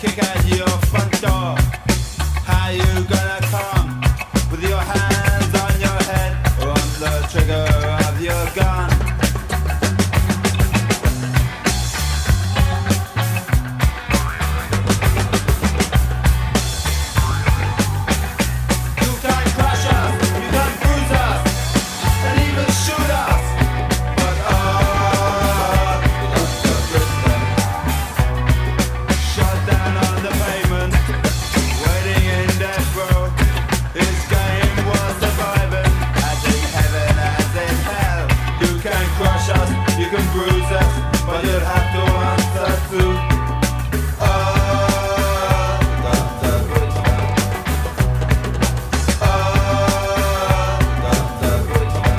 kick at your front door. How you gonna come? With your hands on your head or on the trigger of your gun? You can crush us, you can bruise us, and even shoot us. But shut down on the pavement, waiting in death row. This game was surviving, as in heaven, as in hell. You can crush us, you can bruise us, but you'll have to answer to Dr. Bridgman. Dr. Bridgman.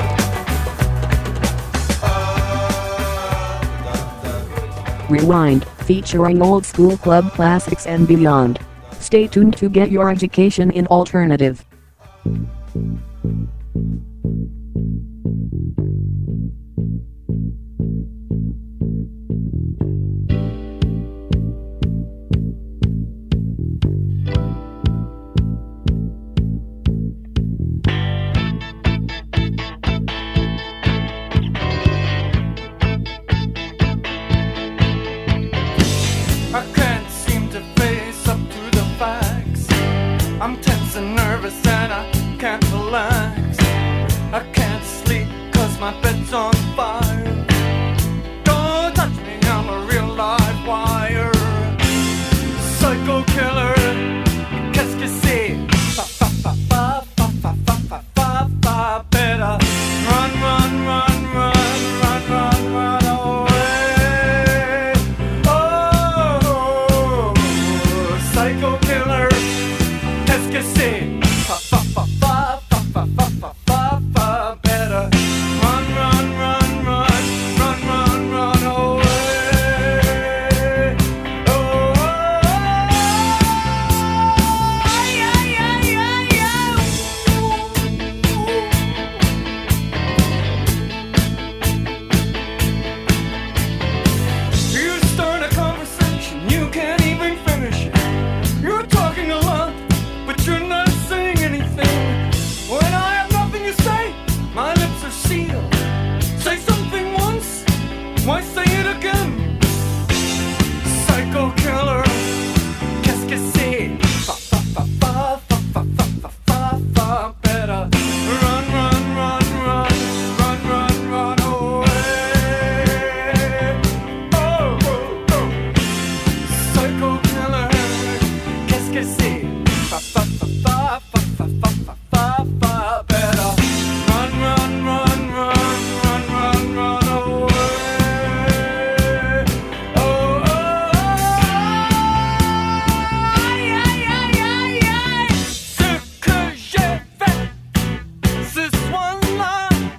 Dr. Bridgman. Rewind, featuring old school club classics and beyond. Stay tuned to get your education in alternative. I can't seem to face up to the facts. I'm tense and nervous and I can't relax. I can't sleep 'cause my bed's on fire. Don't touch me, I'm a real live wire. Psycho killer, qu'est-ce que c'est? Fa fa fa fa fa fa fa fa fa fa. Better run, run, run, run, run, run, run away. Oh, psycho killer, qu'est-ce que c'est? Fa fa fa fa fa fa fa fa fa fa. Better run, run, run, run, run, run, run away. Oh, yeah, yeah, yeah, yeah. You start a conversation, you can't even finish it. You're talking a lot, but you're not saying anything. When I have nothing to say, my lips are sealed. Say something once, why say it again? Psycho killer, qu'est-ce que c'est? Fa fa fa fa fa fa fa fa fa fa. Better run, run, run, run, run, run, run away. Oh, oh, oh. Psycho killer, qu'est-ce que c'est? Fa fa fa fa fa fa fa fa fa fa. Better run, run, run, run, run, run, run away. Oh, oh, yeah, yeah, yeah, yeah. Ce que j'ai fait ce soir-là,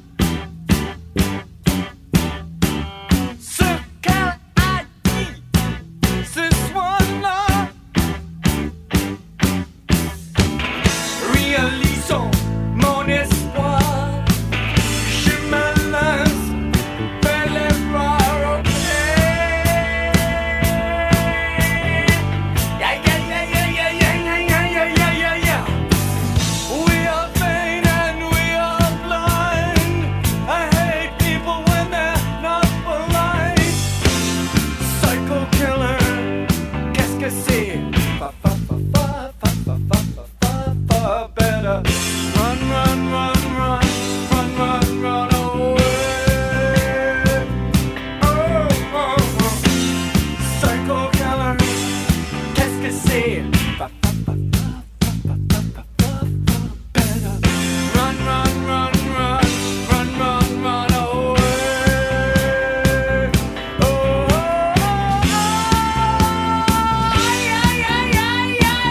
ce qu'elle a dit ce soir-là. Réalisons mon espoir. Je me lance vers les bras, ok. Yeah, yeah, yeah, yeah, yeah, yeah, yeah, yeah, yeah, yeah, yeah. We are vain and we are blind. I hate people when they're not polite. Psycho killer, qu'est-ce que c'est? Fa fa fa fa fa fa fa fa fa fa. Better run, run, run, run, run, run, run away. Oh, oh, oh. Psycho killer, qu'est-ce que c'est? Fa fa fa fa fa fa fa fa fa. Better run, run, run, run, run, run, run away. Oh, oh, oh. Yeah, yeah, yeah, yeah.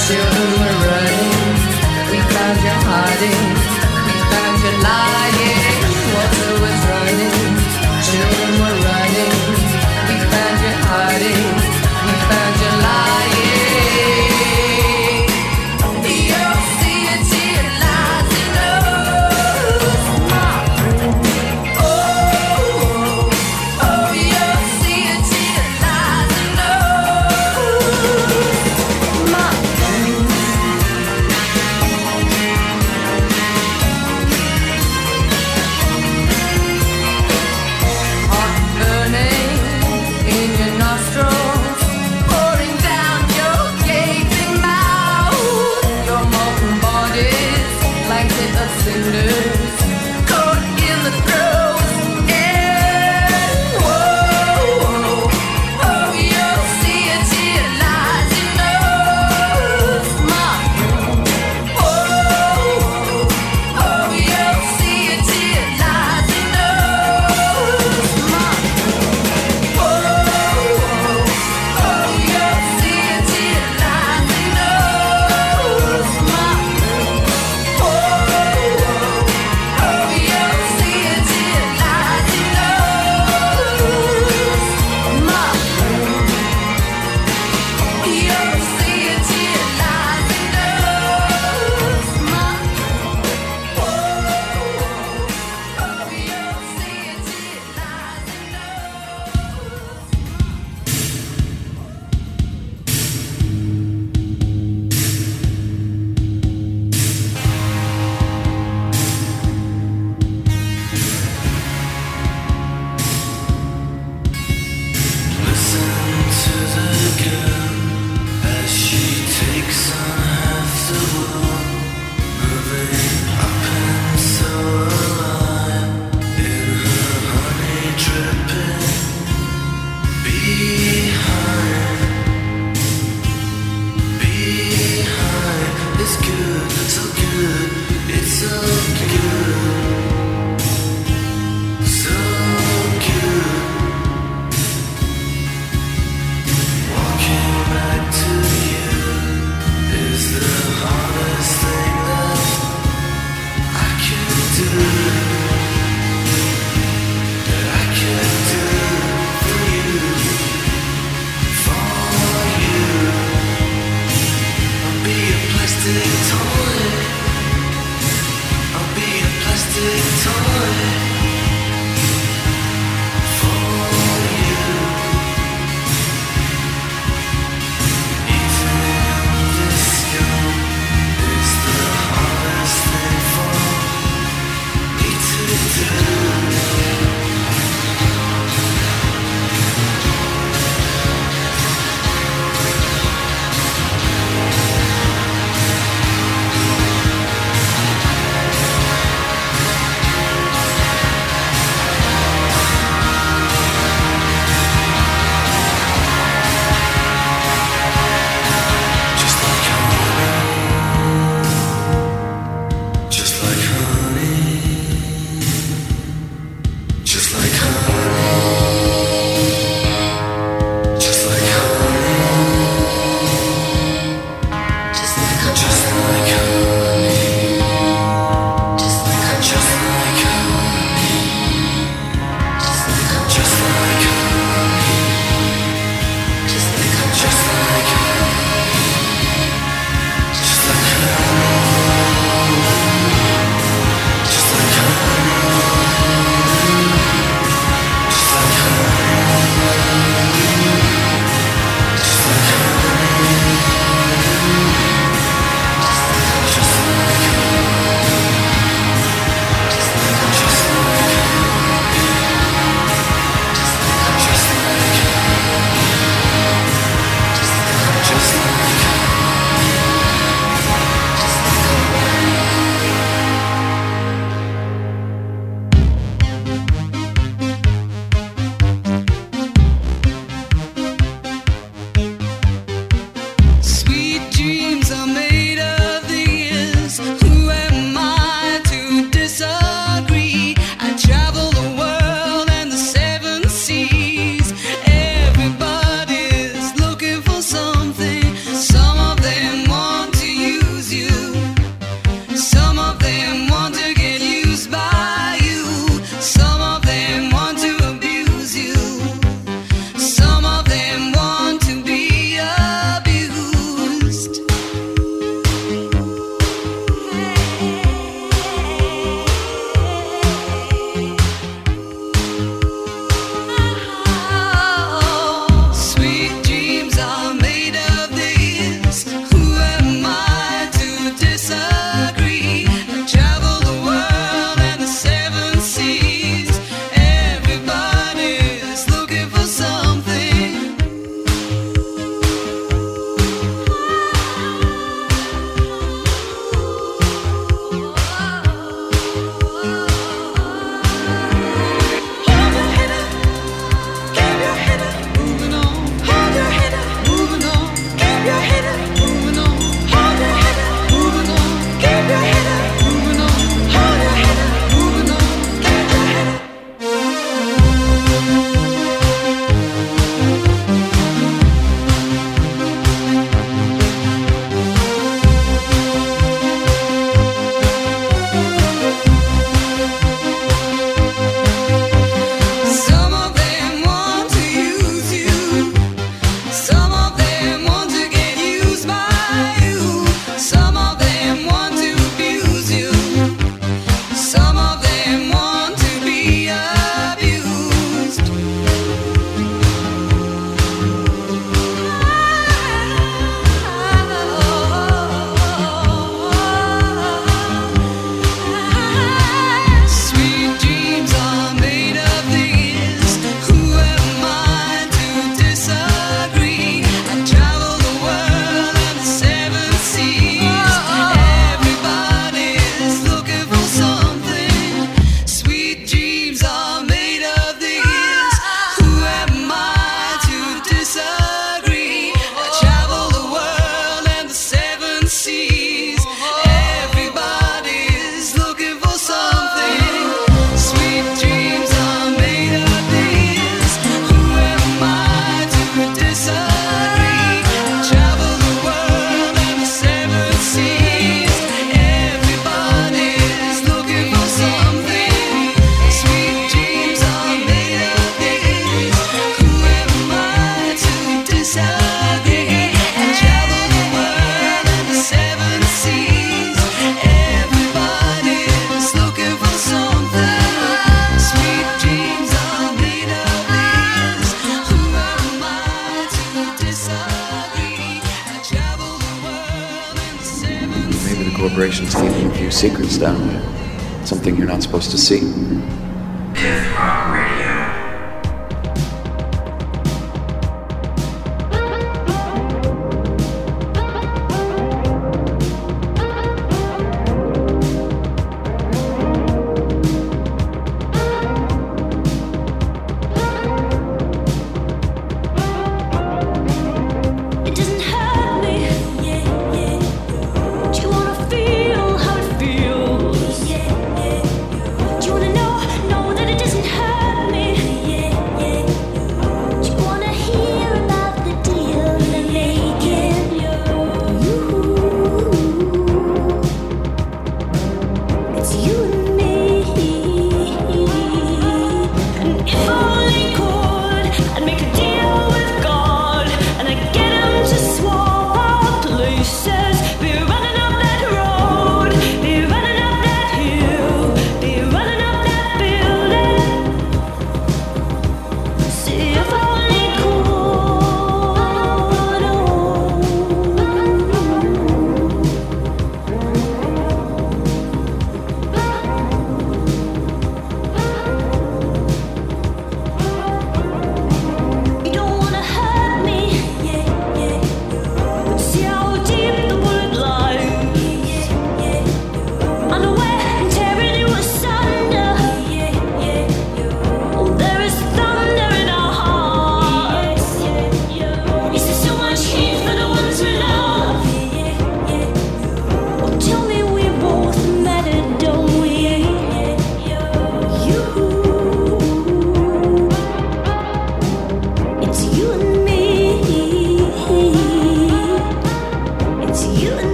Children were running, we found you hiding, we found you lying. Water was running, children were running, we found you hiding, we found you lying. Your city lies in us, my friend. Oh, your city lies in us, my friend. corporations keeping a few secrets down there. Something you're not supposed to see. Feel, yeah, yeah. Do you wanna know that it doesn't hurt?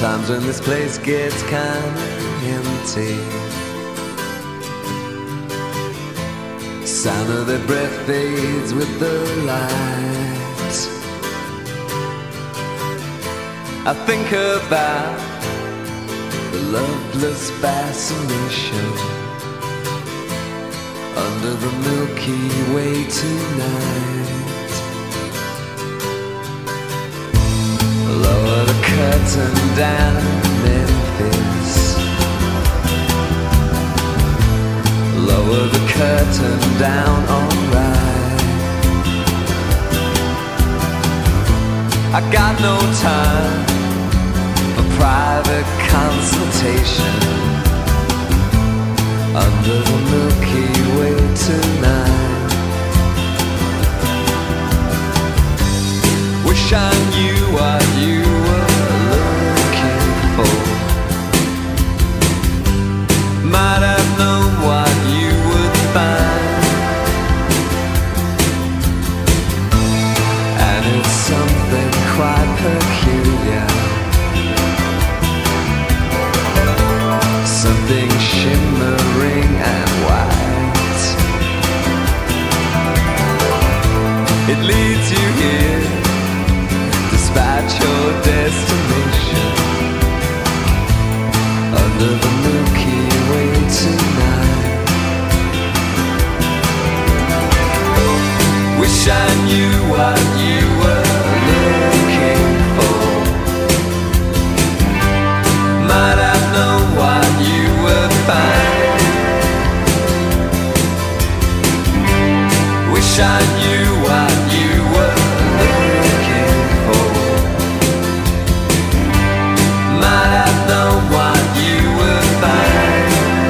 times when this place gets kinda empty. Sound of their breath fades with the light. I think about the loveless fascination under the Milky Way tonight. Lower the curtain down, Memphis. Lower the curtain down, alright. I got no time for private consultation under the Milky Way tonight. Wish I knew what you were looking for. Might have known what you would find. And it's something quite peculiar, something shimmering and white. It leads you here despite your destination under the Milky Way tonight. Wish I knew what you were looking for. Might have known what you would find. Wish I knew what you were looking for. Might have known what you would find.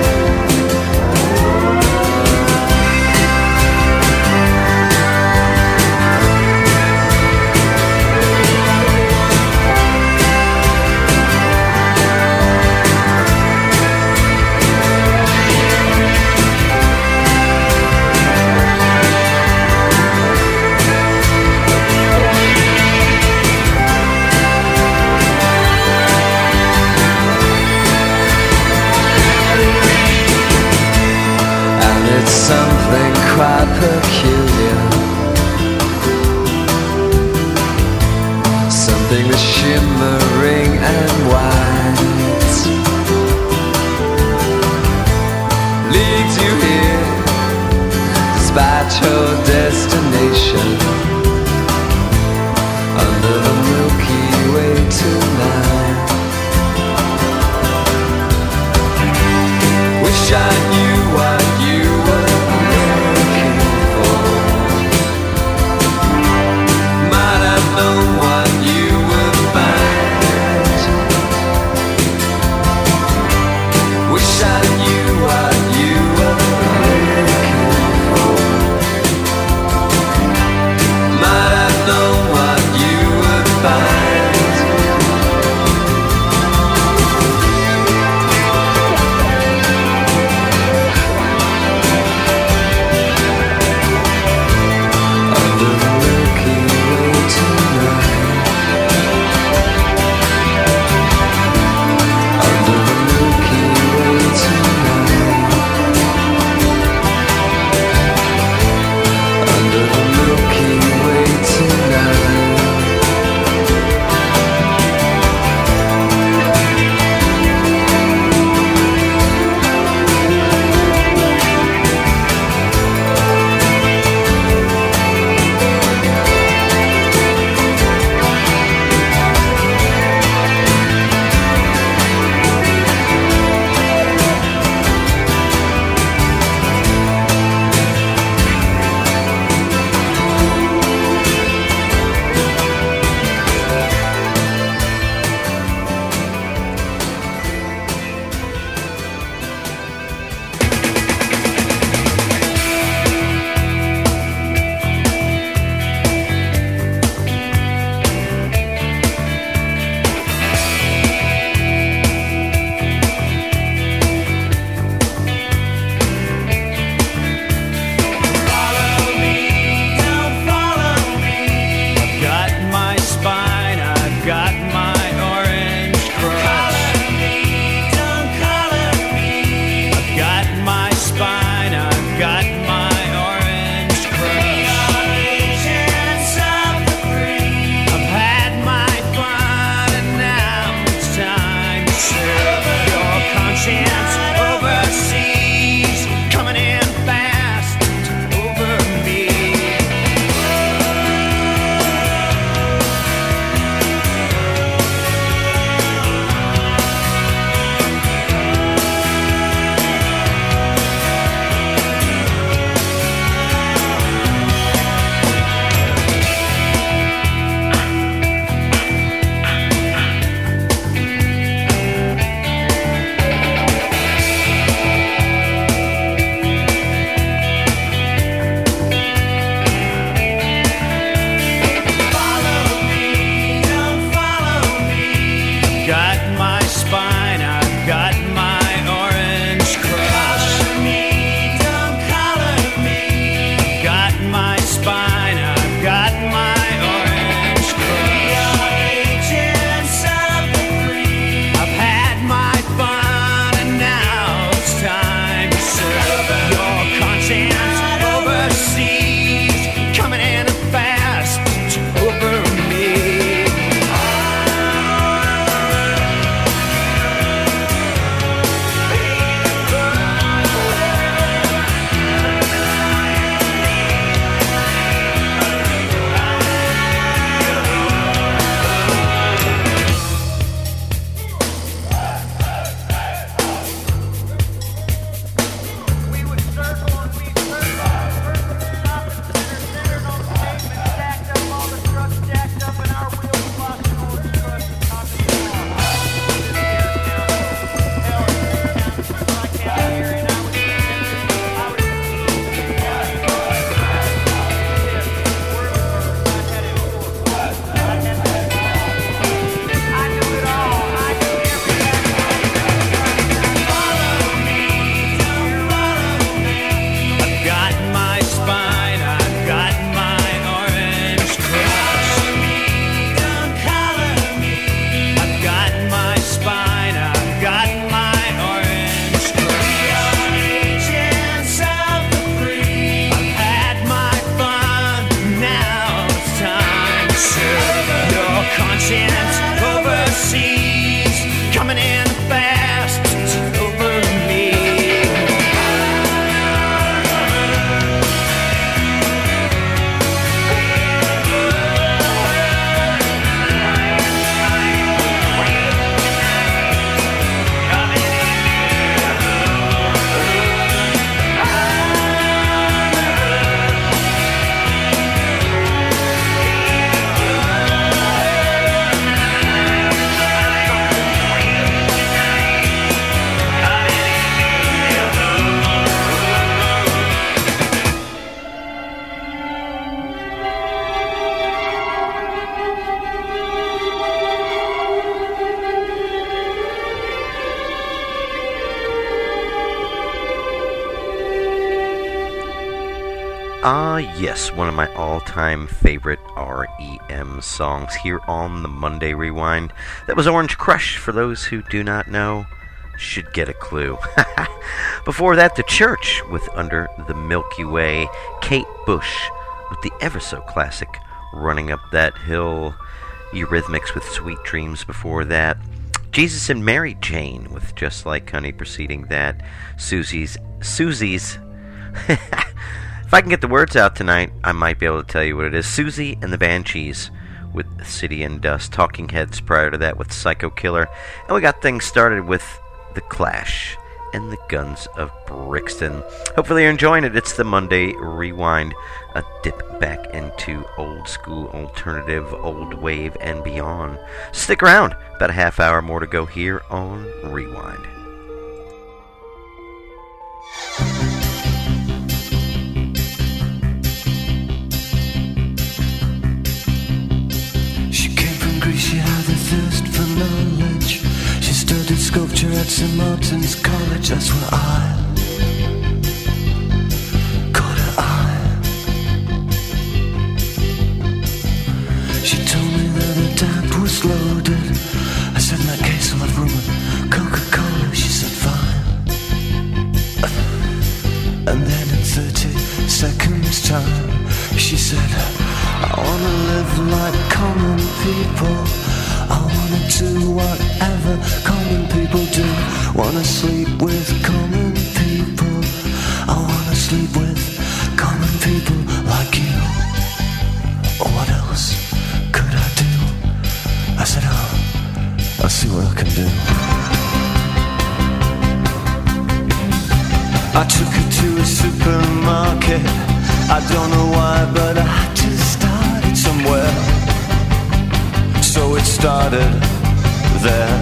It's something quite peculiar, something that's shimmering and white. Leads you here despite your destination under the Milky Way tonight. Wish I knew what you were looking for. Might have known what you would find. Wish I knew what you were Yes, one of my all-time favorite REM songs here on the Monday Rewind. That was Orange Crush. For those who do not know, should get a clue. Before that, The Church with Under the Milky Way. Kate Bush with the ever-so-classic Running Up That Hill. Eurythmics with Sweet Dreams before that. Jesus and Mary Jane with Just Like Honey preceding that. Susie's if I can get the words out tonight, I might be able to tell you what it is. Susie and the Banshees with City and Dust. Talking Heads prior to that with Psycho Killer. And we got things started with The Clash and the Guns of Brixton. Hopefully you're enjoying it. It's the Monday Rewind. A dip back into old school, alternative, old wave, and beyond. Stick around. About a half hour more to go here on Rewind. She had a thirst for knowledge. She studied sculpture at St. Martin's College. That's where I caught her eye. She told me that her dad was loaded. I said, in that case I'll have rum and Coca-Cola. She said, fine. And then in 30 seconds time she said, I wanna live like common people. I wanna do whatever common people do. Wanna sleep with common people. I wanna sleep with common people like you. What else could I do? I said, I'll see what I can do. I took her to a supermarket. I don't know why, but I had to start it somewhere. So it started there.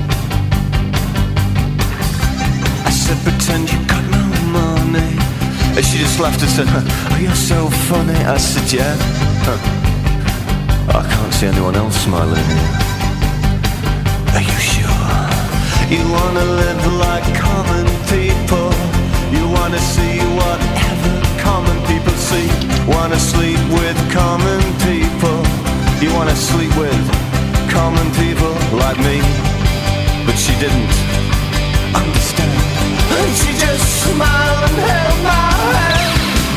I said, pretend you got no money. And she just laughed and said, oh, you're so funny. I said, yeah. I can't see anyone else smiling here. Are you sure? You wanna live like common people. You wanna see whatever common people see. Wanna sleep with common people. You wanna sleep with common people like me. But she didn't understand. And she just smiled and held my hand.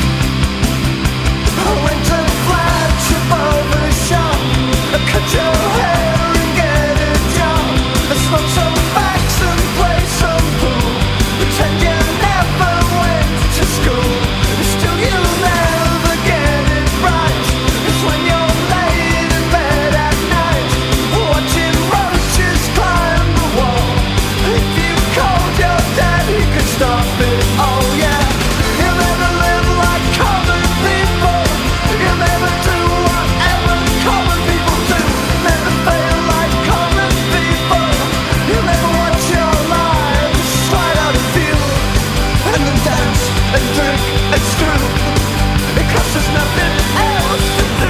I went to the flash above the shop. Cut your hair and get a job. Smoke some facts and play some pool. Pretend you never went to school. Still you'll never get it right. It's when you're laid in bed at night, watching roaches climb the wall. If you called your dad, he could stop it. Oh yeah. You'll never live like common people. You'll never do whatever common people do. Never fail like common people. You'll never watch your lives slide out of view. And then dance and drink and screw. Because there's nothing else to do.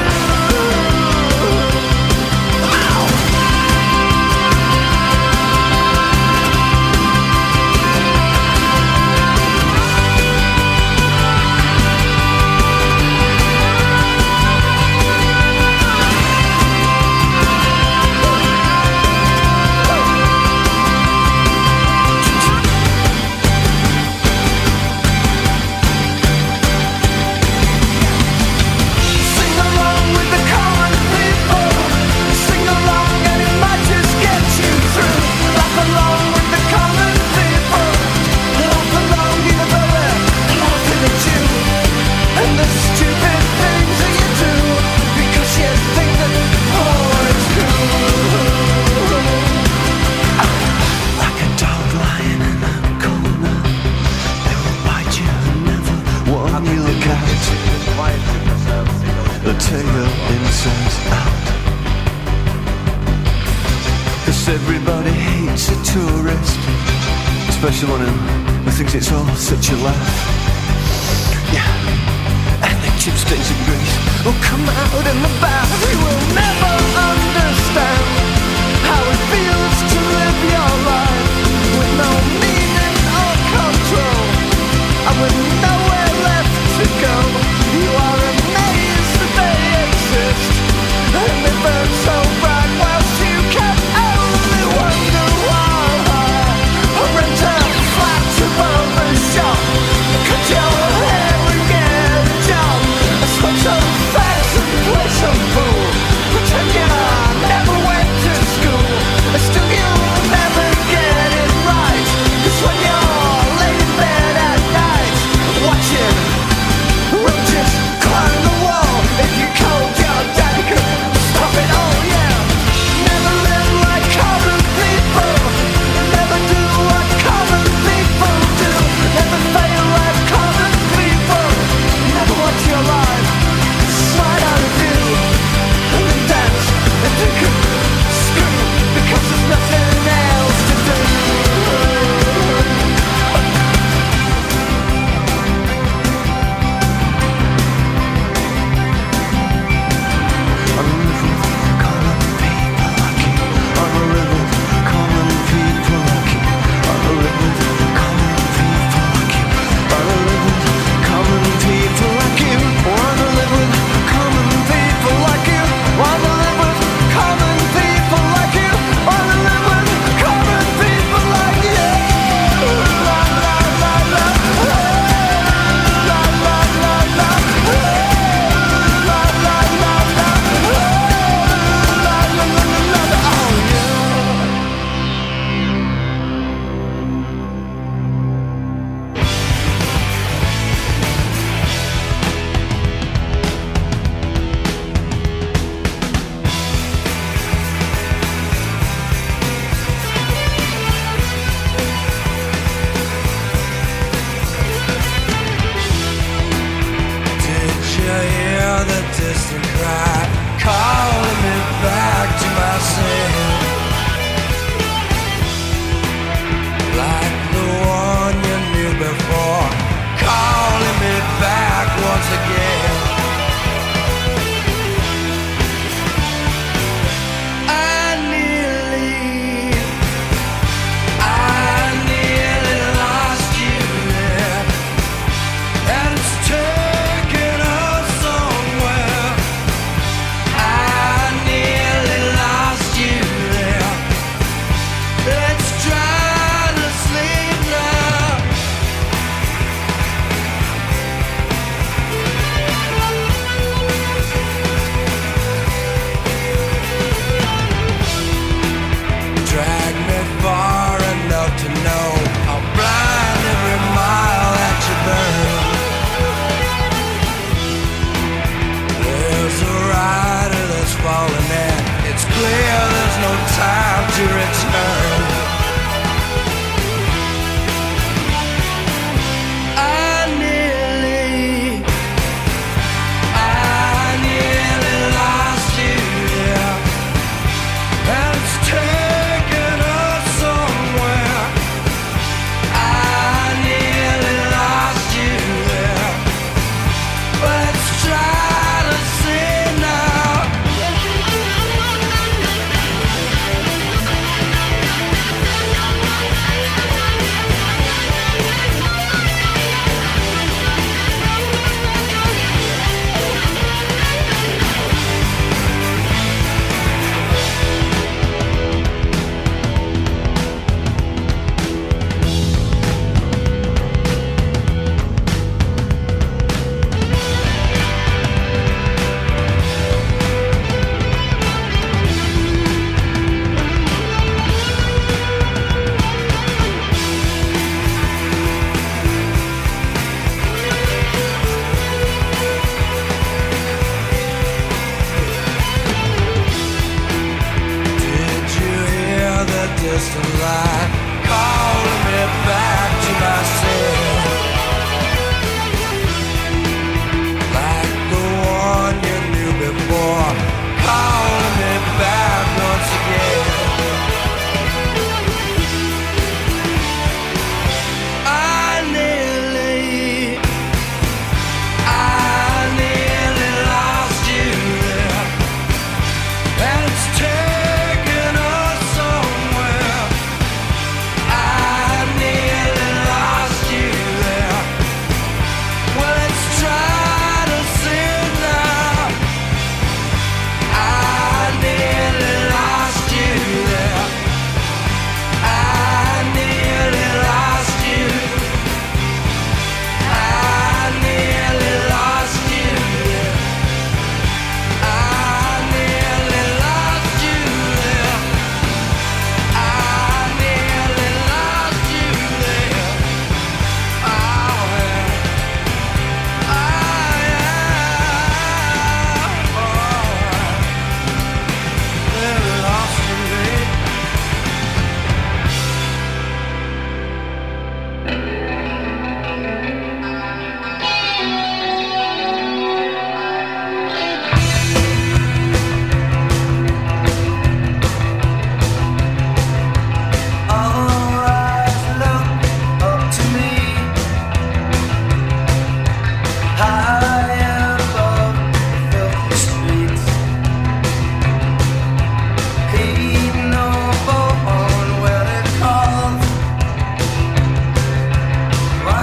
Sing along with the common people. Sing along and it might just get you through. Laugh along with the common people. Laugh along even though they're laughing at you. And the stupid things that you do. Because you think that, oh, it's cool. Like a dog lying in a corner. They will bite you and never warn you. Look out. They'll tear your insides out. 'Cause everybody hates a tourist, especially one who thinks it's all such a laugh. Yeah, and the chipsticks and grease will come out in the bath. You will never understand how it feels to live your life with no meaning or control, and with nowhere left to go. You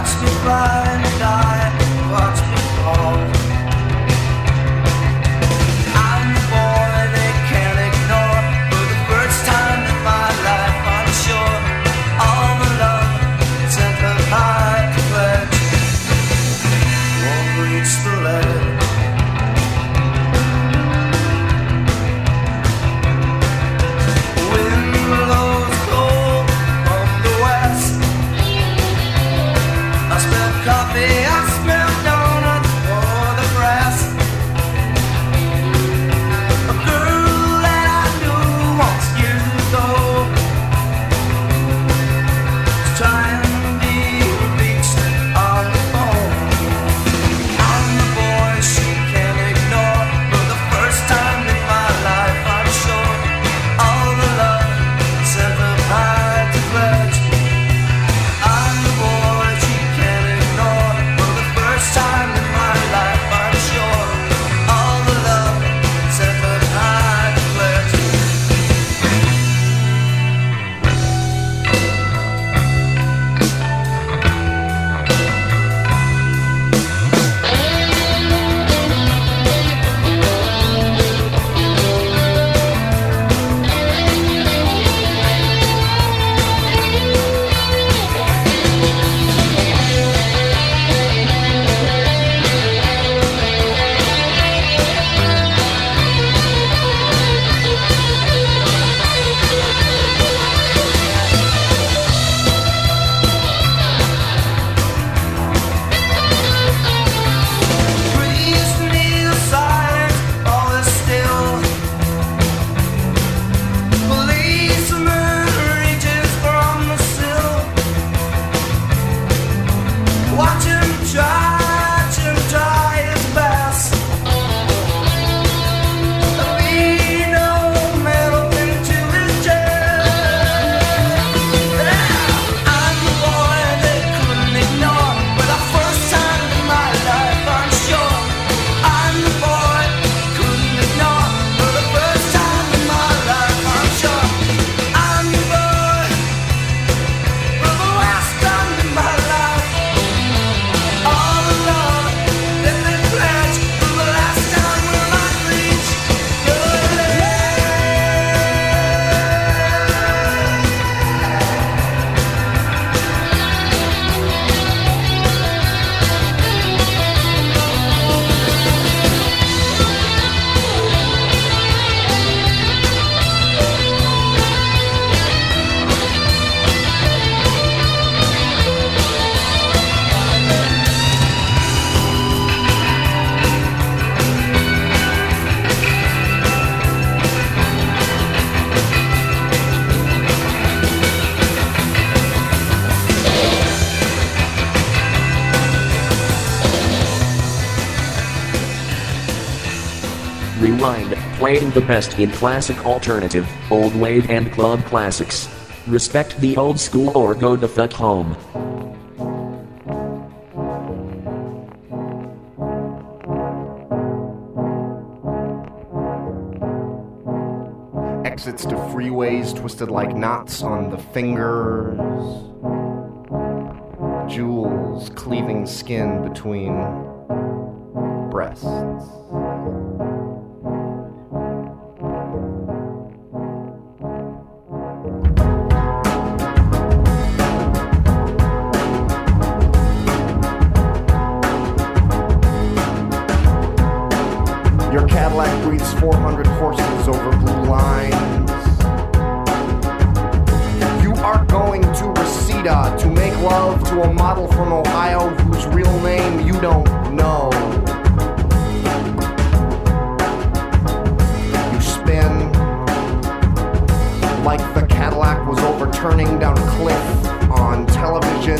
Watch me fly and die, watch me fall. I'm the boy they can't ignore. For the first time in my life, I'm sure all the love sent up high to pledge won't reach the ledge. Wind blows cold from the west. I smell coffee, I smell donuts for the press. A girl that I knew once years ago is trying to be reached on the phone. I'm the boy she can't ignore. For the first time in my life, I'm sure all the love sent up high to pledge. I'm the boy she can't ignore. For the first time in my life, I'm sure all the love sent up high to pledge. Breeze me the silence, all is still. Policeman reaches from the sill. Watch him try his best. Be no metal into his chest. I'm the boy they couldn't ignore. For the first time in my life, I'm sure I'm the boy couldn't ignore. For the first time in my life, I'm sure I'm the boy. For the last time in my life, all the love that they pledge. For the last time will I reach your Rewind, playing the best in classic alternative, old wave and club classics. Respect the old school or go the fuck home. Exits to freeways twisted like knots on the fingers. Jewels cleaving skin between breasts. Your Cadillac breathes 400 horses over blue lines. You are going to Reseda to make love to a model from Ohio whose real name you don't know. You spin like the Cadillac was overturning down a cliff on television.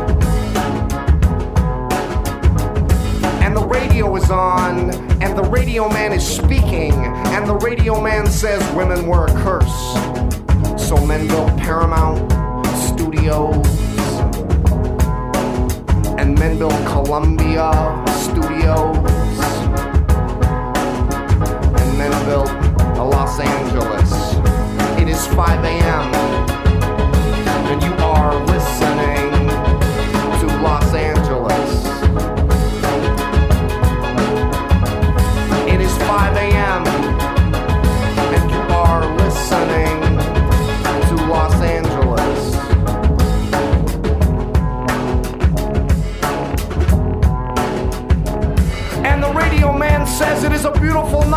And the radio is on, and the radio man is speaking, and the radio man says women were a curse. So men built Paramount Studios, and men built Columbia Studios, and men built Los Angeles. It is 5 a.m., and you are listening to Los Angeles.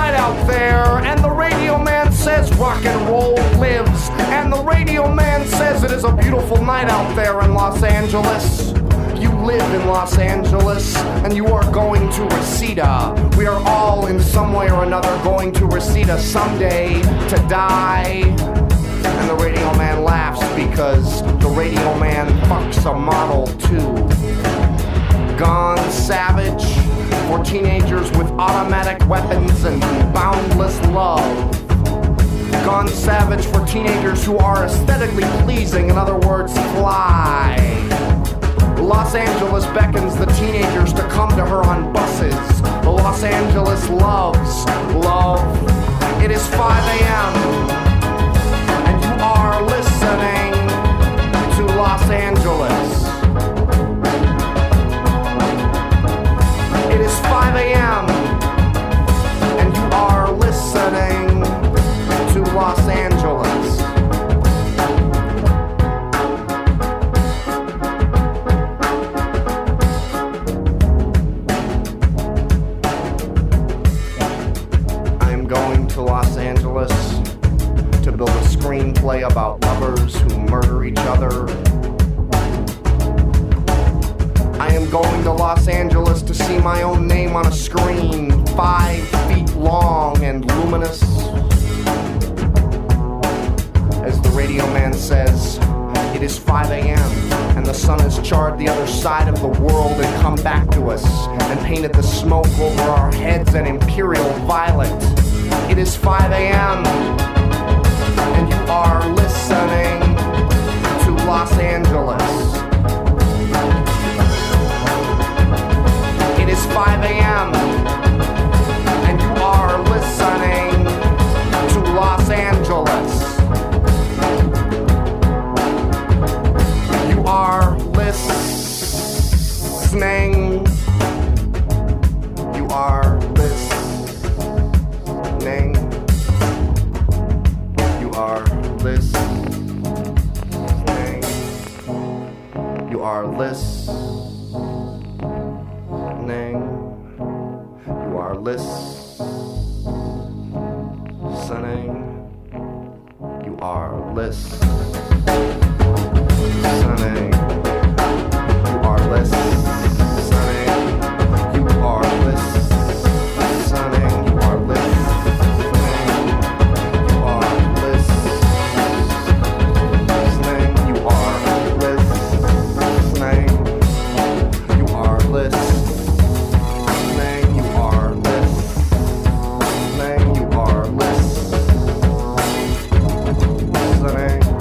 night out there, and the radio man says rock and roll lives, and the radio man says it is a beautiful night out there in Los Angeles. You live in Los Angeles, and you are going to Reseda. We are all in some way or another going to Reseda someday to die. And the radio man laughs because the radio man fucks a Model 2. Gone Savage for teenagers with automatic weapons and boundless love. Gone Savage for teenagers who are aesthetically pleasing, in other words, fly. Los Angeles beckons the teenagers to come to her on buses. Los Angeles loves love. It is 5 a.m. and you are listening to Los Angeles. It is 5 a.m. and you are listening to Los Angeles. I am going to Los Angeles to build a screenplay about lovers who murder each other. I am going to Los Angeles to see my own name on a screen, 5 feet long and luminous. As the radio man says, it is 5 a.m. and the sun has charred the other side of the world and come back to us and painted the smoke over our heads an imperial violet. It is 5 a.m. and you are listening to Los Angeles. It is 5 a.m. and you are listening to Los Angeles. You are listening. You are listening. You are listening. You are listening. You are listening. You are listening. You are listening. You are listening. You are listening. You are listening. You are listening. You are listening. You are listening. You are listening.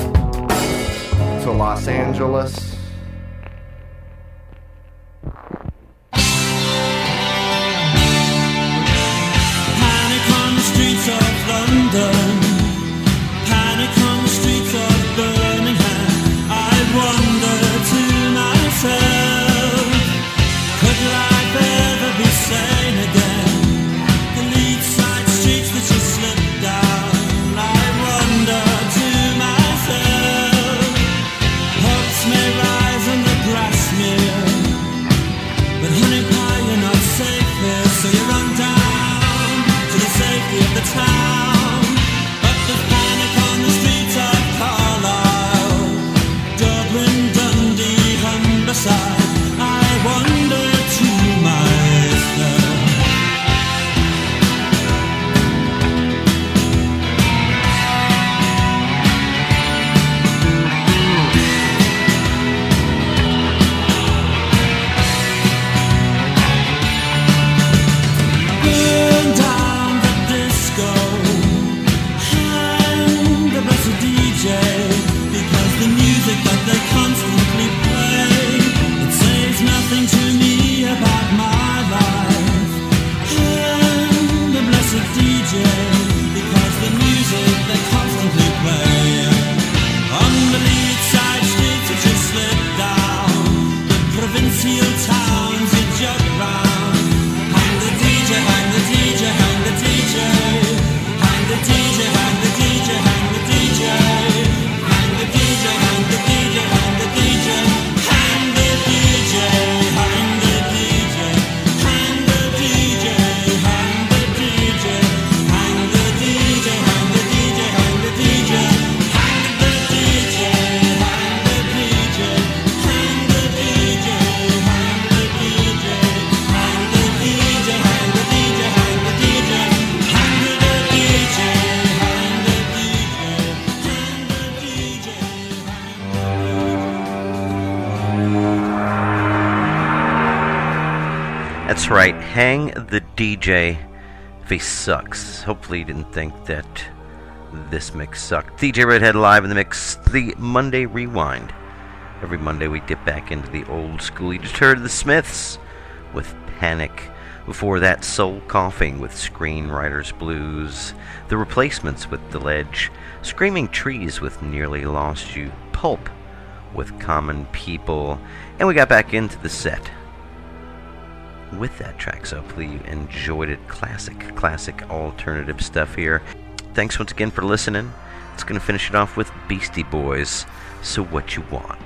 That's right, hang the DJ if he sucks. Hopefully you didn't think that this mix sucked. DJ Redhead live in the mix, the Monday Rewind. Every Monday we dip back into the old school. You just heard the Smiths with Panic. Before that, Soul Coughing with Screenwriter's Blues. The Replacements with The Ledge. Screaming Trees with Nearly Lost You. Pulp with Common People. And we got back into the set with that track, so hopefully you enjoyed it. Classic alternative stuff here. Thanks once again for listening. It's going to finish it off with Beastie Boys, So What You Want.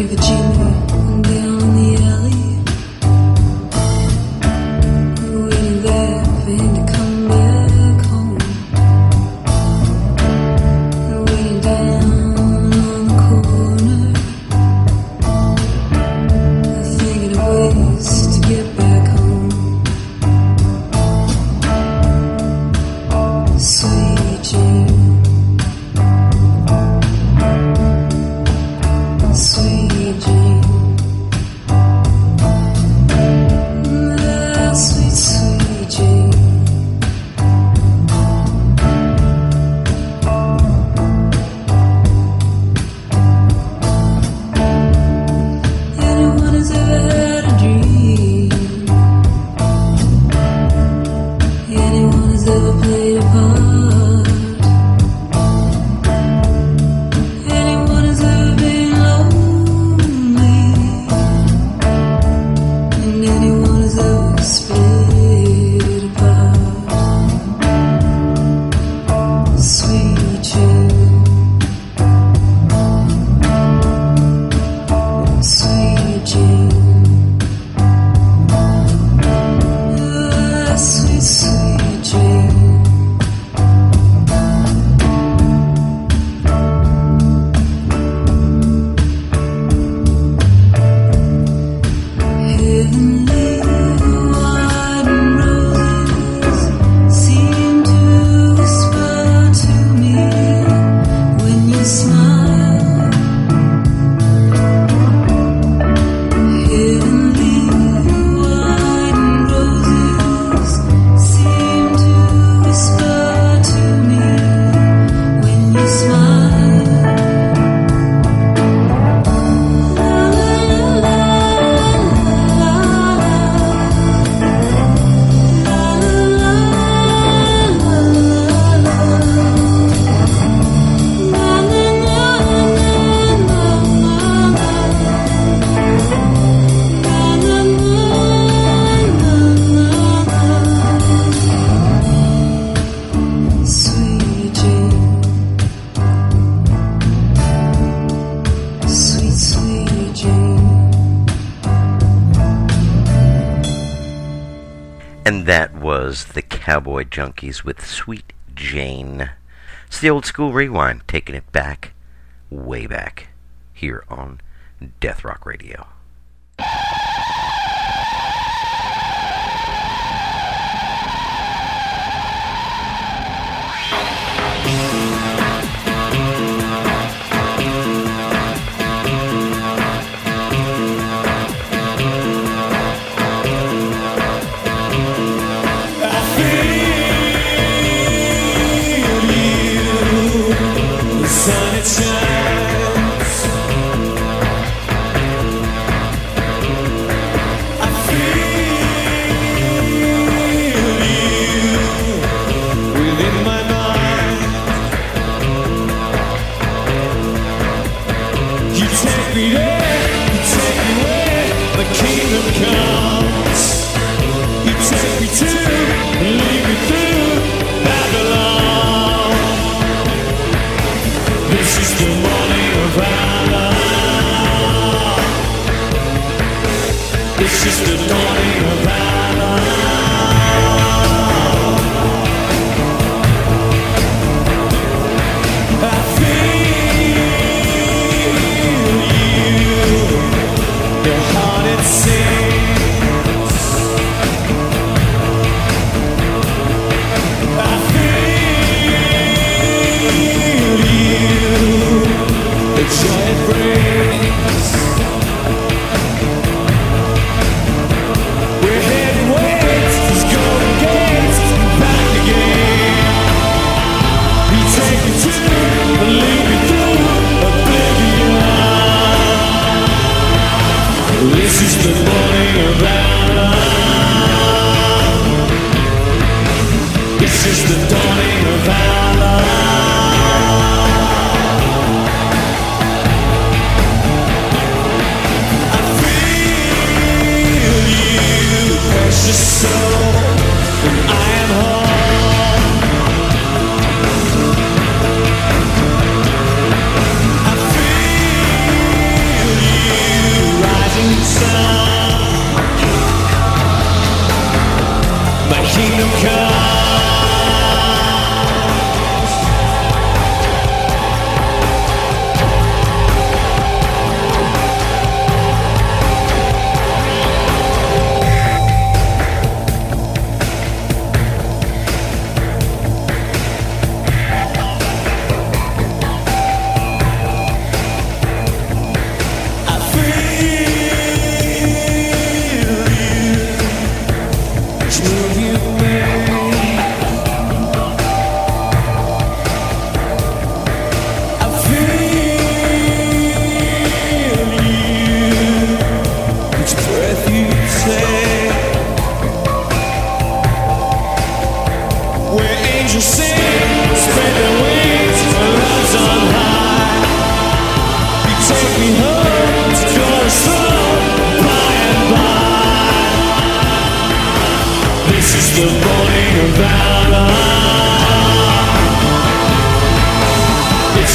The Cowboy Junkies with Sweet Jane. It's the Old School Rewind, taking it back, way back, here on Death Rock Radio.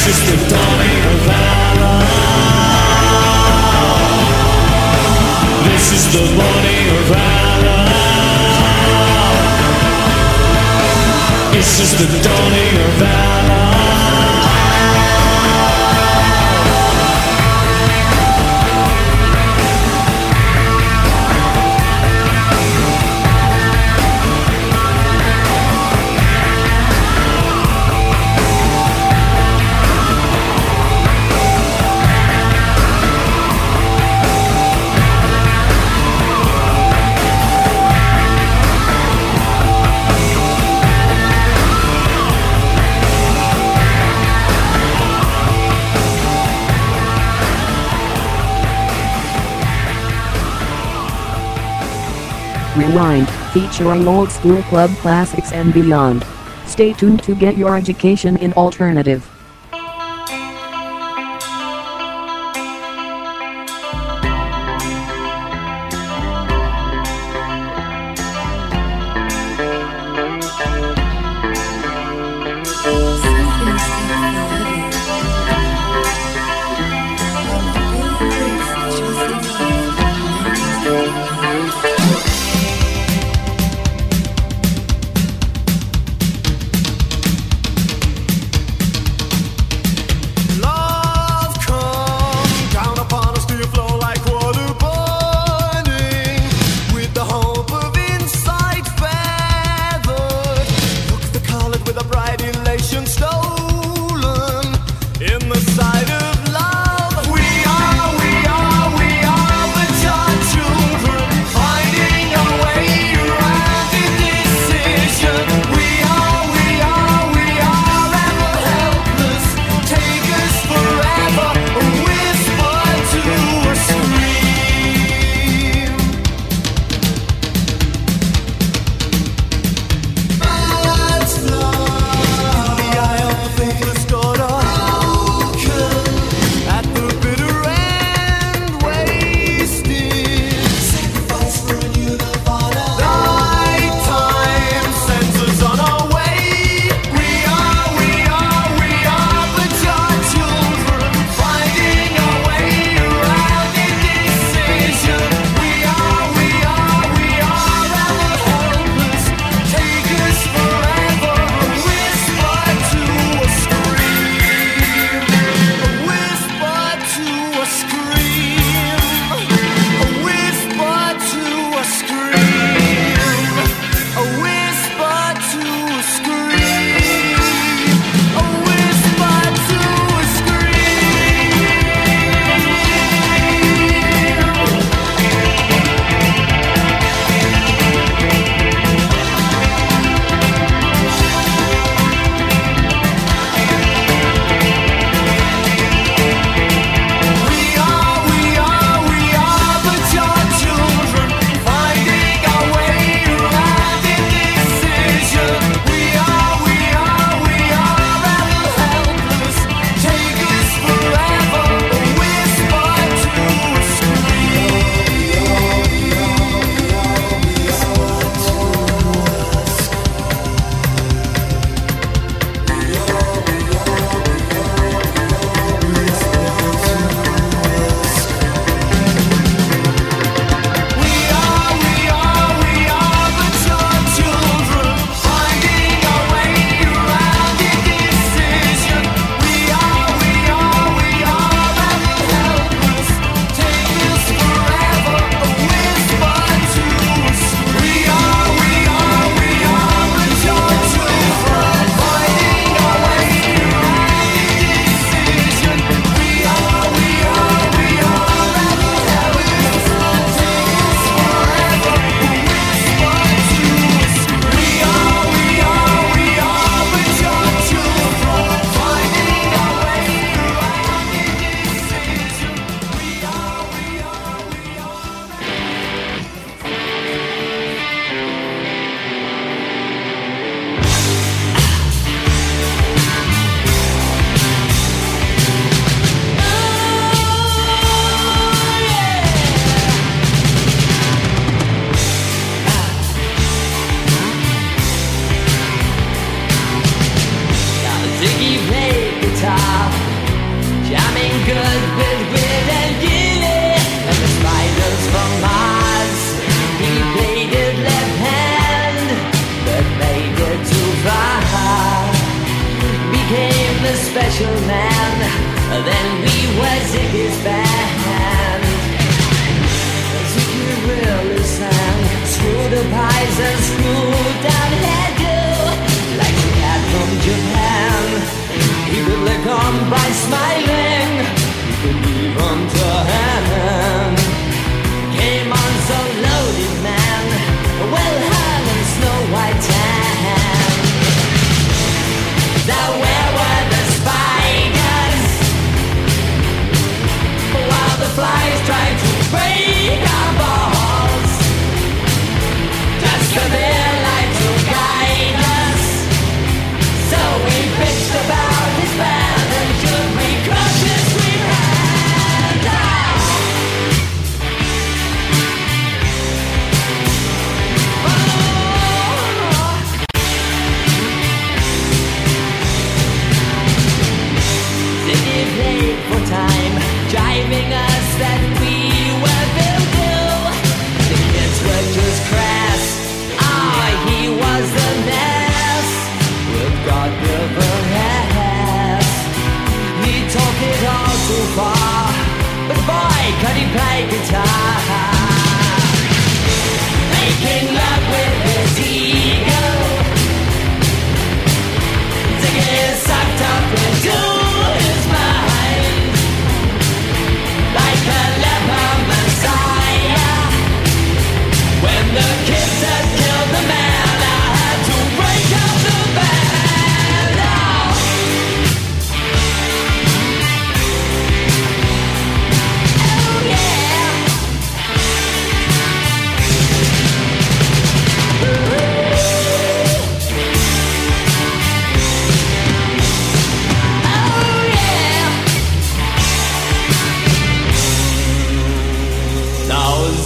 This is the dawning of valor. This is the morning of valor. This is the dawning of valor. Rewind, featuring old school club classics and beyond. Stay tuned to get your education in alternative.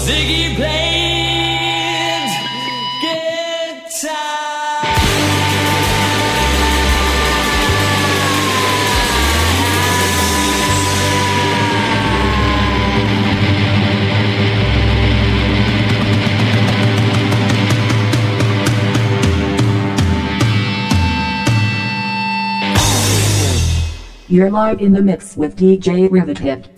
Ziggy played guitar. You're live in the mix with DJ Rivet Hit.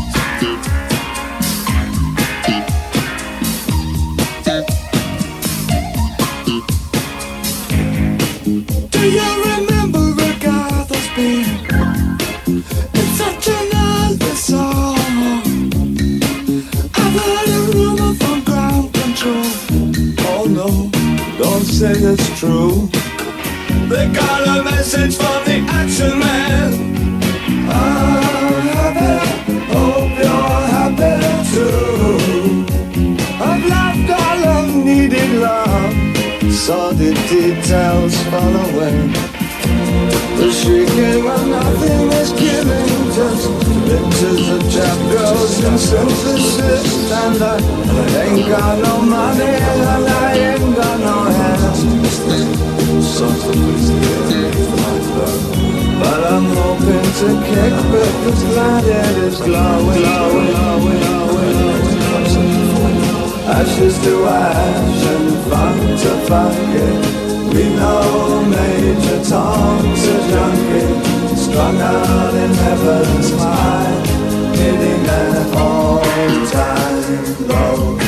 Do you remember Regatha's beat? It's such an early song. I've heard a rumor from ground control. Oh no, don't say it's true. They got a message from the Action Man. I'm happy, hope you're happy too. I've laughed all of needed love, saw the details fall away. The shrieking when nothing is given, just pictures of chap girls in synthesis. And I ain't got no money and I ain't got no hands. But I'm hoping to kick because planet is glowing. Ashes to ash and funk to funky. We know Major Tom's a junkie, strung out in heaven's high, hitting an all-time low.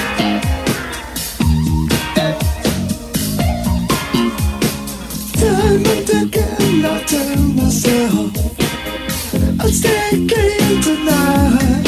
Time and again I tell myself I'll stay clean tonight,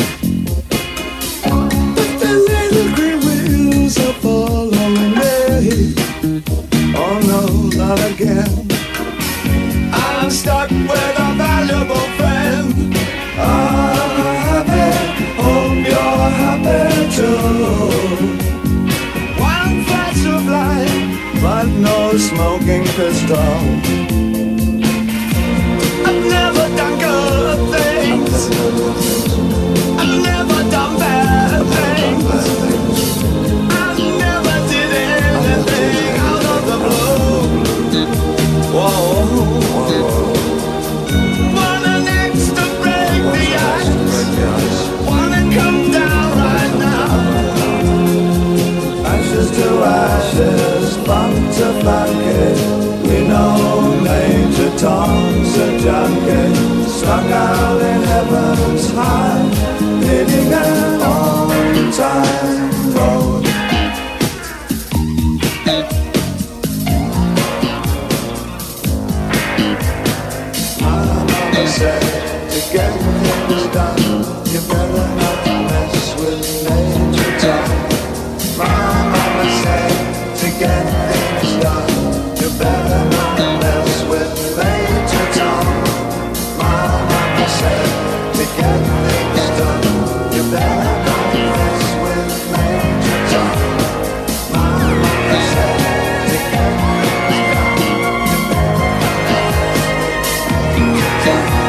but the little green wheels are following me. Oh no, not again. I'm stuck with a valuable friend. I'm happy, hope you're happy too. One flash of light, but no smoking pistol. I've never done good things, I've never done bad things, I've never did anything out of the blue. Whoa. Want an axe to break the ice, wanna come down right now. Ashes to ashes, funk to funky. We know Major Tom's a junkie, strung out in heaven's high, hitting an all-time road. My mama said, to get things done, you better not mess with Major Tom. My mama said, to get things done, you better not mess with Major Tom. My mama said, to get things done, you better not mess with Major Tom. My mama said, to get things done, you better not mess with Major Tom.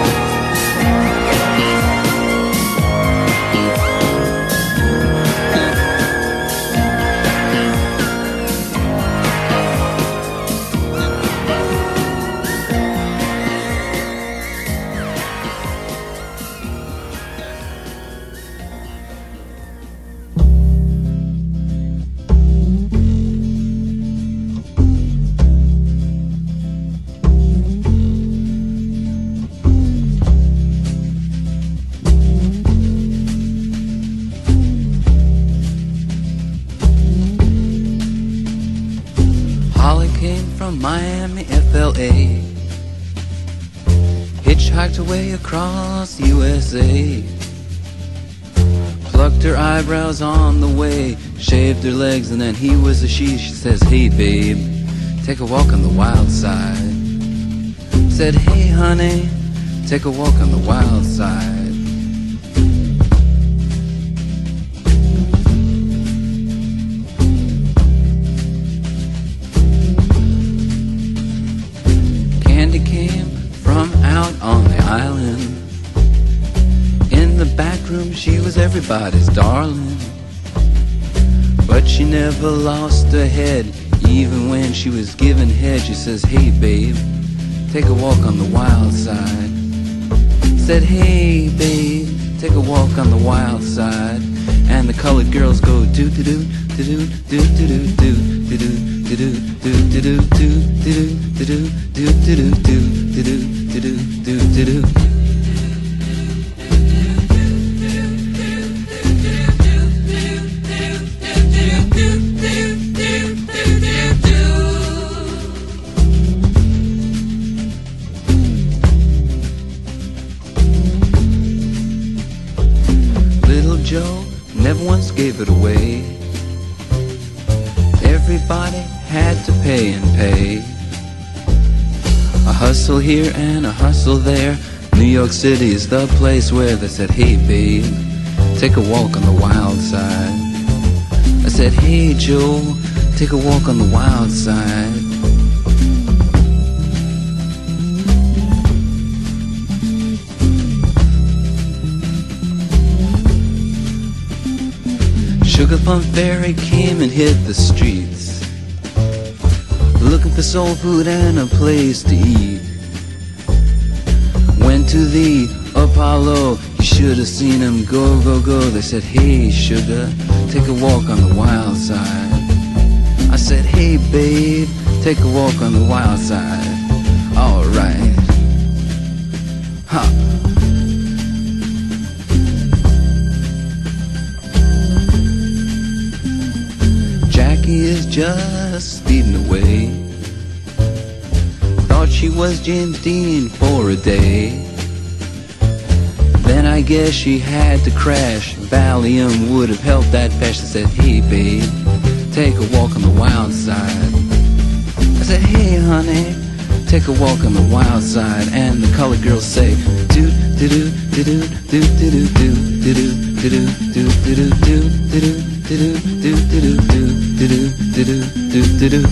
Miami, FLA, hitchhiked away across USA, plucked her eyebrows on the way, shaved her legs, and then he was a she. She says, hey babe, take a walk on the wild side. Said, hey honey, take a walk on the wild side. Came from out on the island. In the back room she was everybody's darling. but she never lost her head. Even when she was given head, she says, hey babe, take a walk on the wild side. Said, hey babe, take a walk on the wild side. And the colored girls go do do do do do do do do do do do do do do do do do do do. Little Joe never once gave it away. Everybody had to pay and pay. A hustle here and a hustle there. New York City is the place where they said, hey babe, take a walk on the wild side. I said, hey Joe, take a walk on the wild side. Sugar Plum Fairy came and hit the streets, looking for soul food and a place to eat. Went to the Apollo, you should have seen him go, go, go. They said, hey sugar, take a walk on the wild side. I said, hey babe, take a walk on the wild side. Alright. Huh. Jackie is just speeding away. Thought she was James Dean for a day. Then I guess she had to crash. Valium would have helped that patch. I said, hey babe, take a walk on the wild side. I said, hey honey, take a walk on the wild side. And the colored girls say, do do do do do do do do do do do do do do do do do.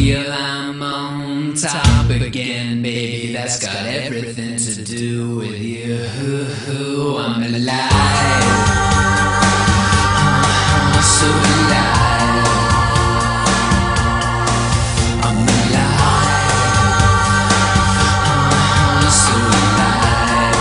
feel I'm on top again, baby. That's got everything to do with you. I'm alive. So alive. I'm alive. So alive.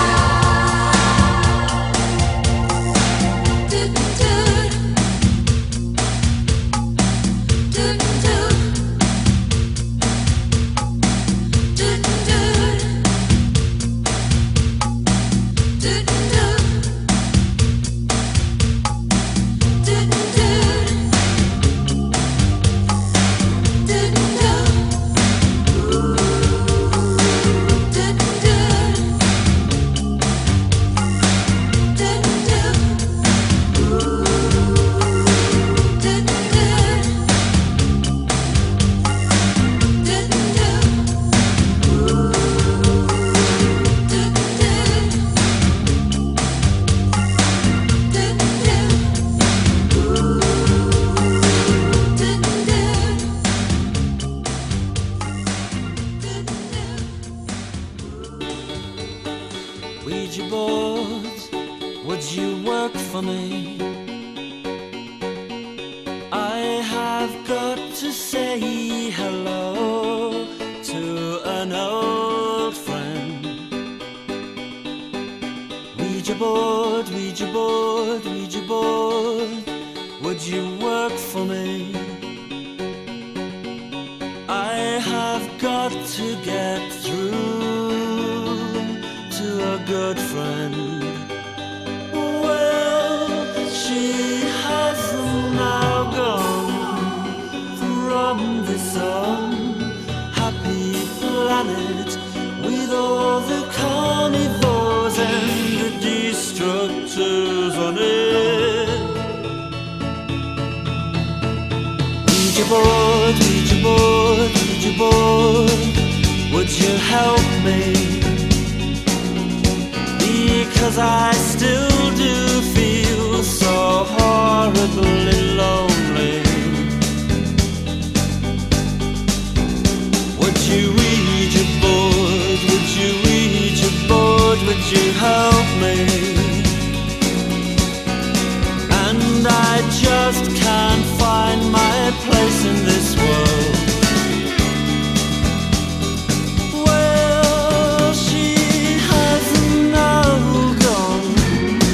Ouija boards, would you work for me? I have got to say hello to an old friend. Ouija board, Ouija board, Ouija board, would you work for me? I have got to get through to a good friend. Well, she has now gone from this unhappy planet with all the carnivores and the destructors on it. Ouija board, Ouija board, Ouija board, would you help me? Because I still do feel so horribly lonely. Would you read your board? Would you read your board? Would you help me? And I just can't find my place in this world. Well, she has now gone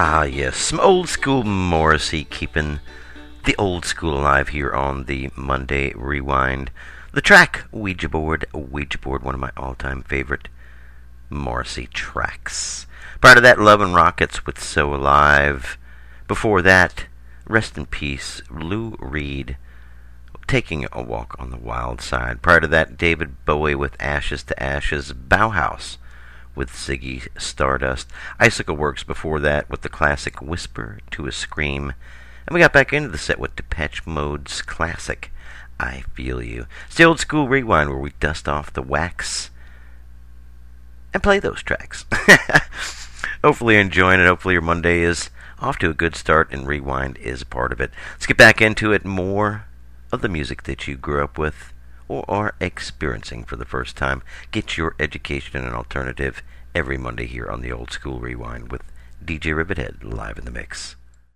Ah, yes, some old school Morrissey, keeping the old school alive here on the Monday Rewind. The track, Ouija Board, one of my all-time favorite Morrissey tracks. Prior to that, Love and Rockets with So Alive. Before that, rest in peace, Lou Reed, Taking a Walk on the Wild Side. Prior to that, David Bowie with Ashes to Ashes. Bauhaus with Ziggy Stardust. Icicle Works before that with the classic Whisper to a Scream. And we got back into the set with Depeche Mode's classic, I Feel You. It's the old school rewind where we dust off the wax and play those tracks. Hopefully you're enjoying it. Hopefully your Monday is off to a good start and Rewind is a part of it. Let's get back into it. More of the music that you grew up with or are experiencing for the first time. Get your education in an alternative every Monday here on the Old School Rewind with DJ Rivethead live in the mix.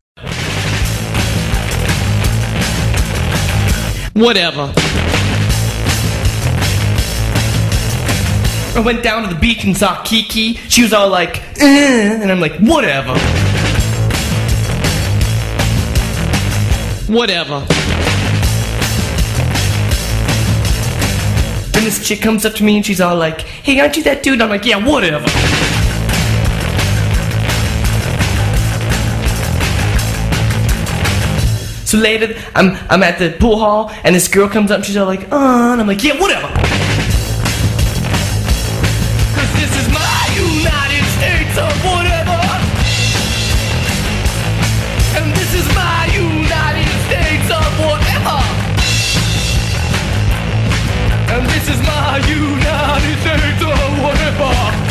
Whatever. I went down to the beach and saw Kiki. She was all like, and I'm like, whatever. Whatever. Then this chick comes up to me and she's all like, hey, aren't you that dude? And I'm like, yeah, whatever. So later, I'm at the pool hall and this girl comes up and she's all like, and I'm like, yeah, whatever. Cause this is my United States of whatever. And this is my United States of whatever. And this is my United States of whatever.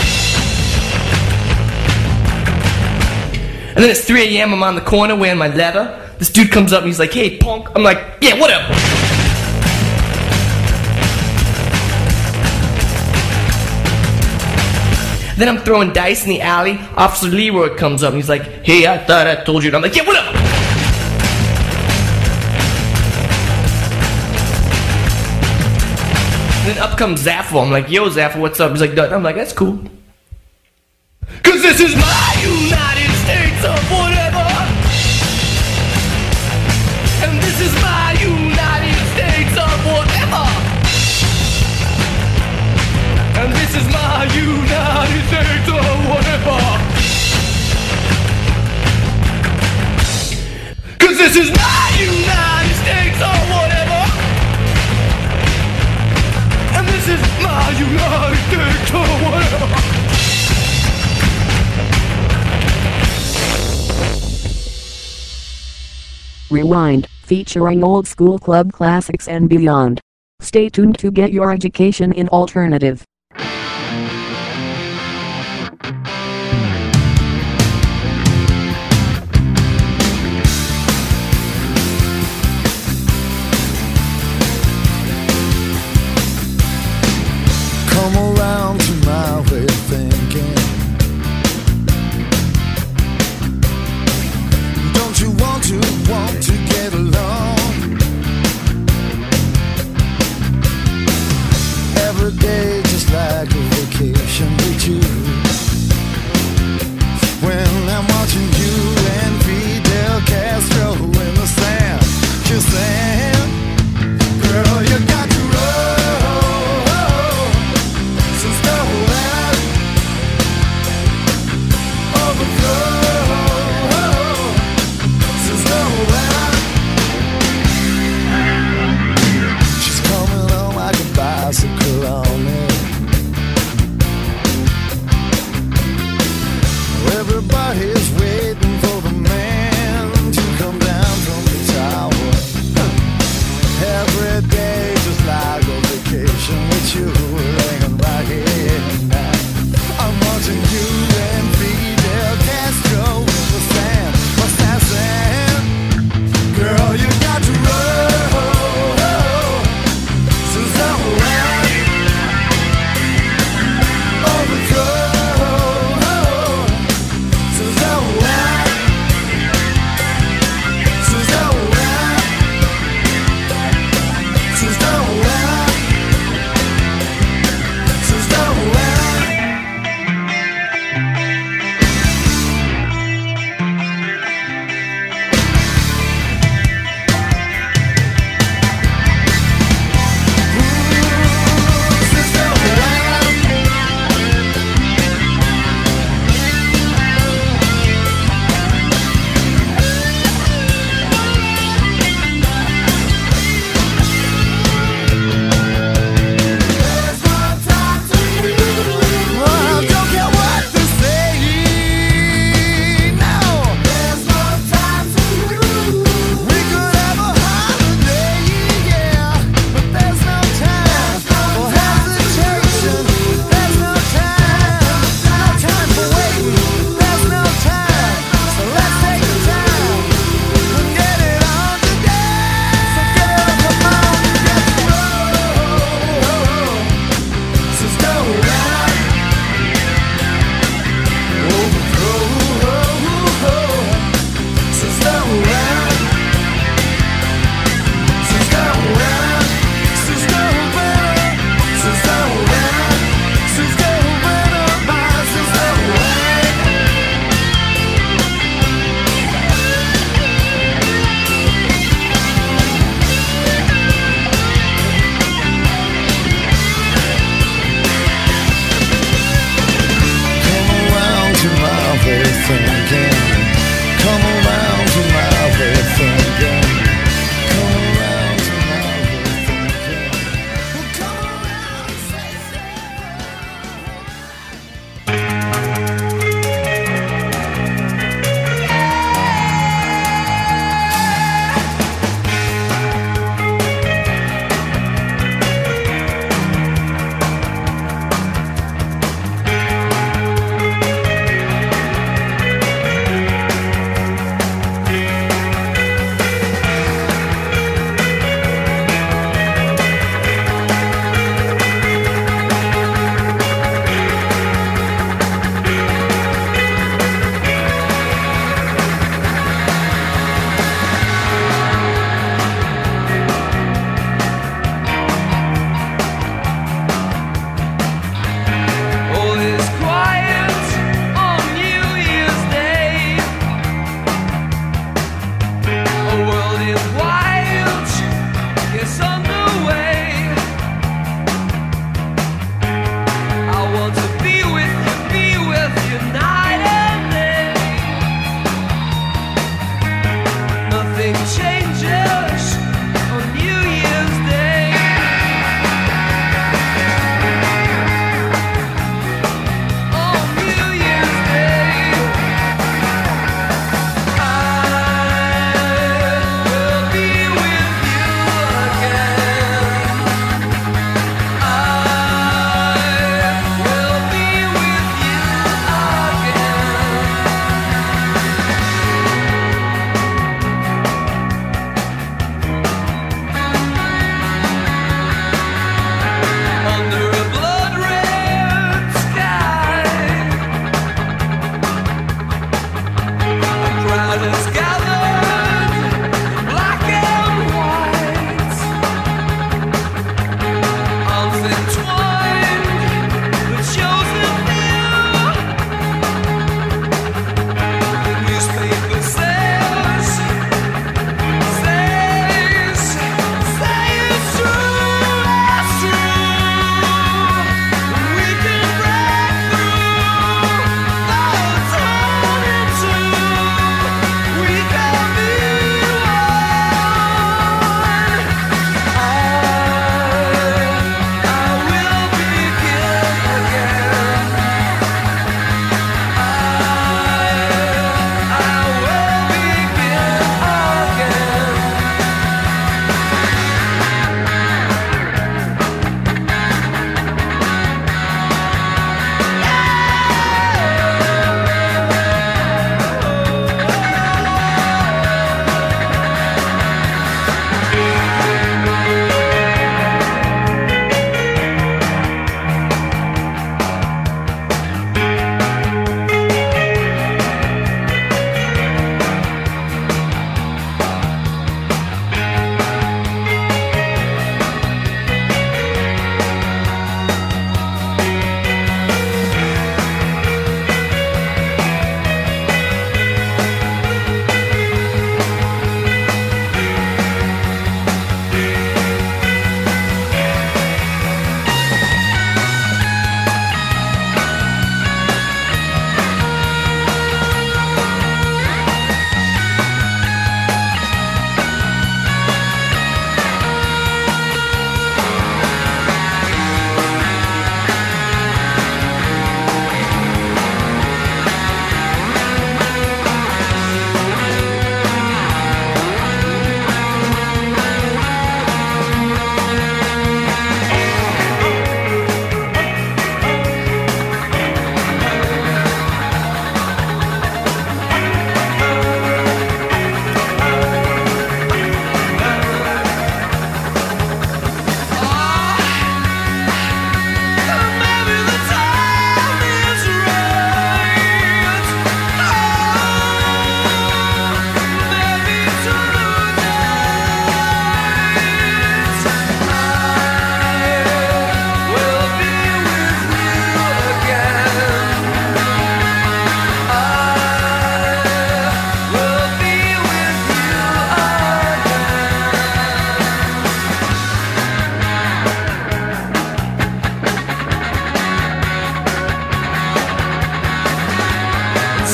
And then it's 3 a.m. I'm on the corner wearing my leather. This dude comes up and he's like, hey, punk. I'm like, yeah, whatever. Then I'm throwing dice in the alley. Officer Leroy comes up and he's like, hey, I thought I told you. And I'm like, yeah, whatever. And then up comes Zaffo. I'm like, yo, Zaffo, what's up? He's like, nothing. I'm like, that's cool. Cause this is my United States of whatever. And this is my United States of whatever. And this is my United States of whatever. Cause this is my United States of whatever. And this is my United States of whatever. Rewind, featuring old school club classics and beyond. Stay tuned to get your education in alternative. Come around to my way of thinking. Don't you want to get along? Every day just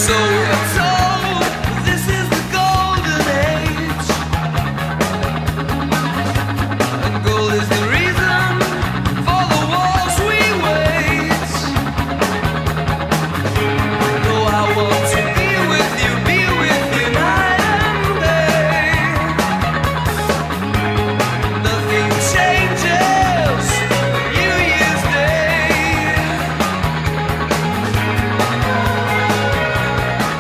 So we're told this is the golden age, and gold is the reason for the wars we wage. Though I want to be with you night and day. Nothing changes New Year's Day.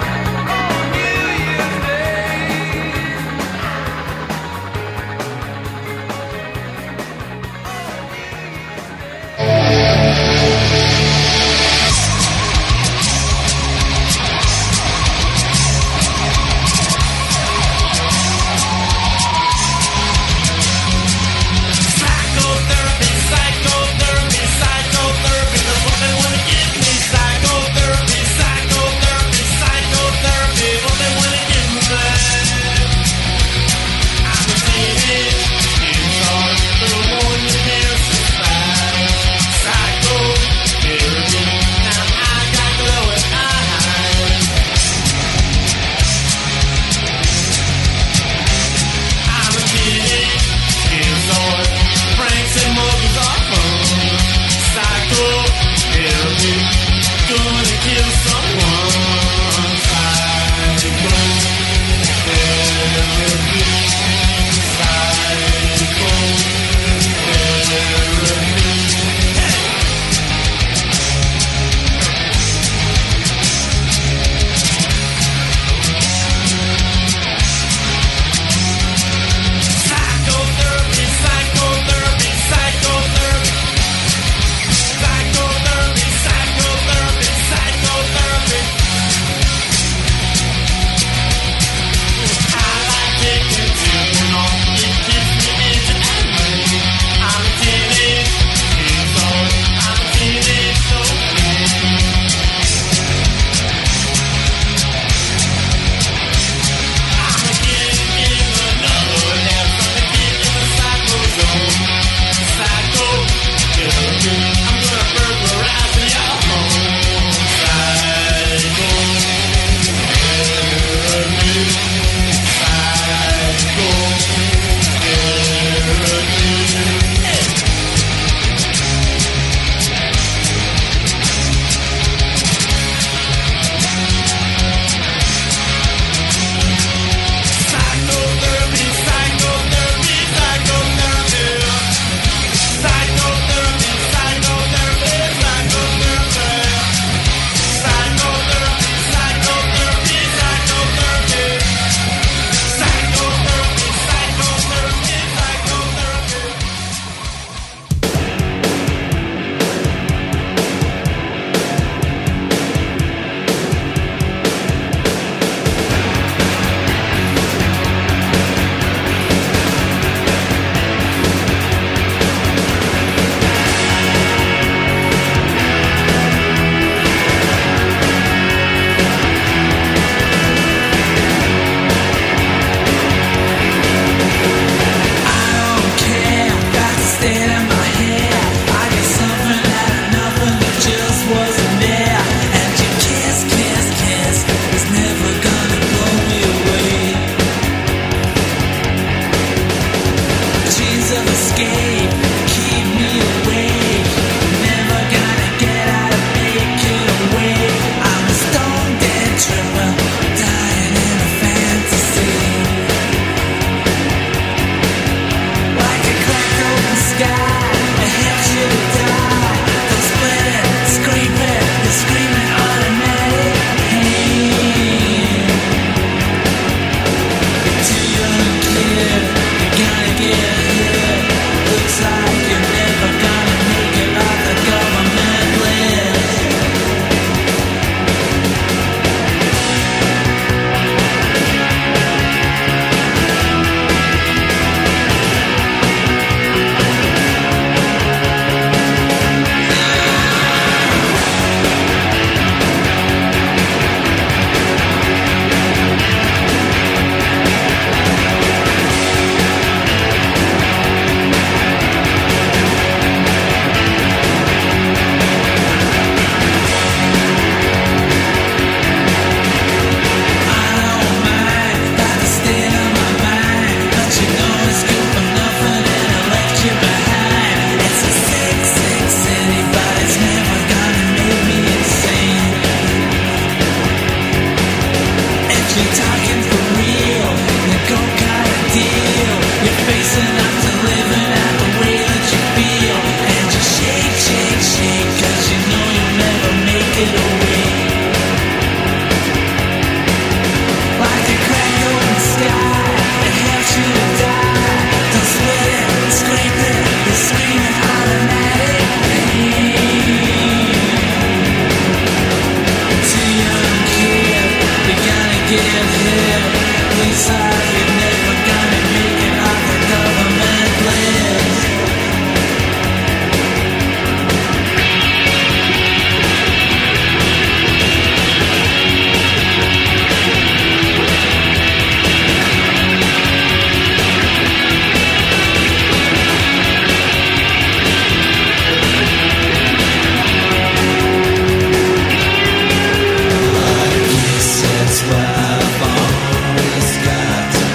That's why I've always got to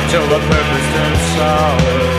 till the purpose turns solid.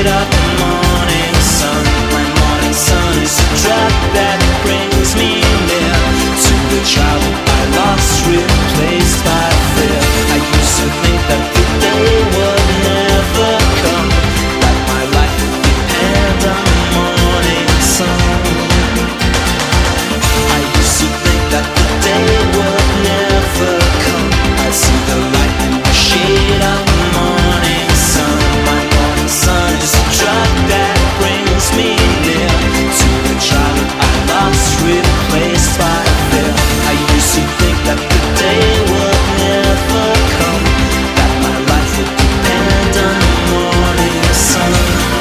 shade of the morning sun. My morning sun is a drug that brings me near to the child I lost, replaced by fear. I used to think that the day would never come, that my life would depend on the morning sun. I used to think that the day would never come. I see the light in the shade of the morning sun. My morning sun is a drug that brings me near to the child I lost, replaced by fear. I used to think that the day would never come, that my life would depend on the morning sun.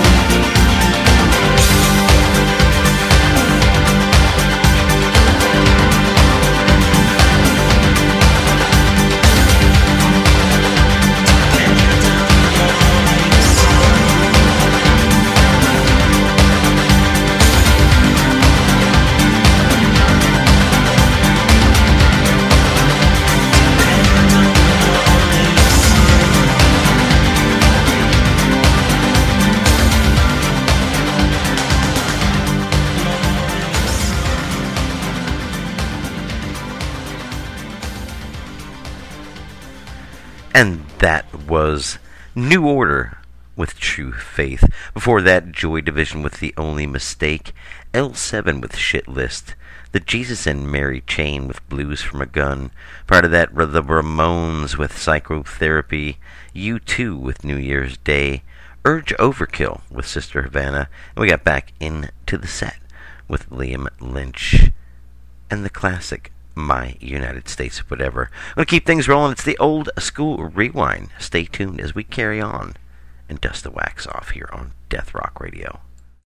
And that was New Order with True Faith. Before that, Joy Division with The Only Mistake, L7 with Shit List, the Jesus and Mary Chain with Blues from a Gun. Part of that, the Ramones with Psychotherapy, U2 with New Year's Day, Urge Overkill with Sister Havana, and we got back into the set with Liam Lynch and the classic My United States of Whatever. I'm going to keep things rolling. It's the Old School Rewind. Stay tuned as we carry on and dust the wax off here on Death Rock Radio.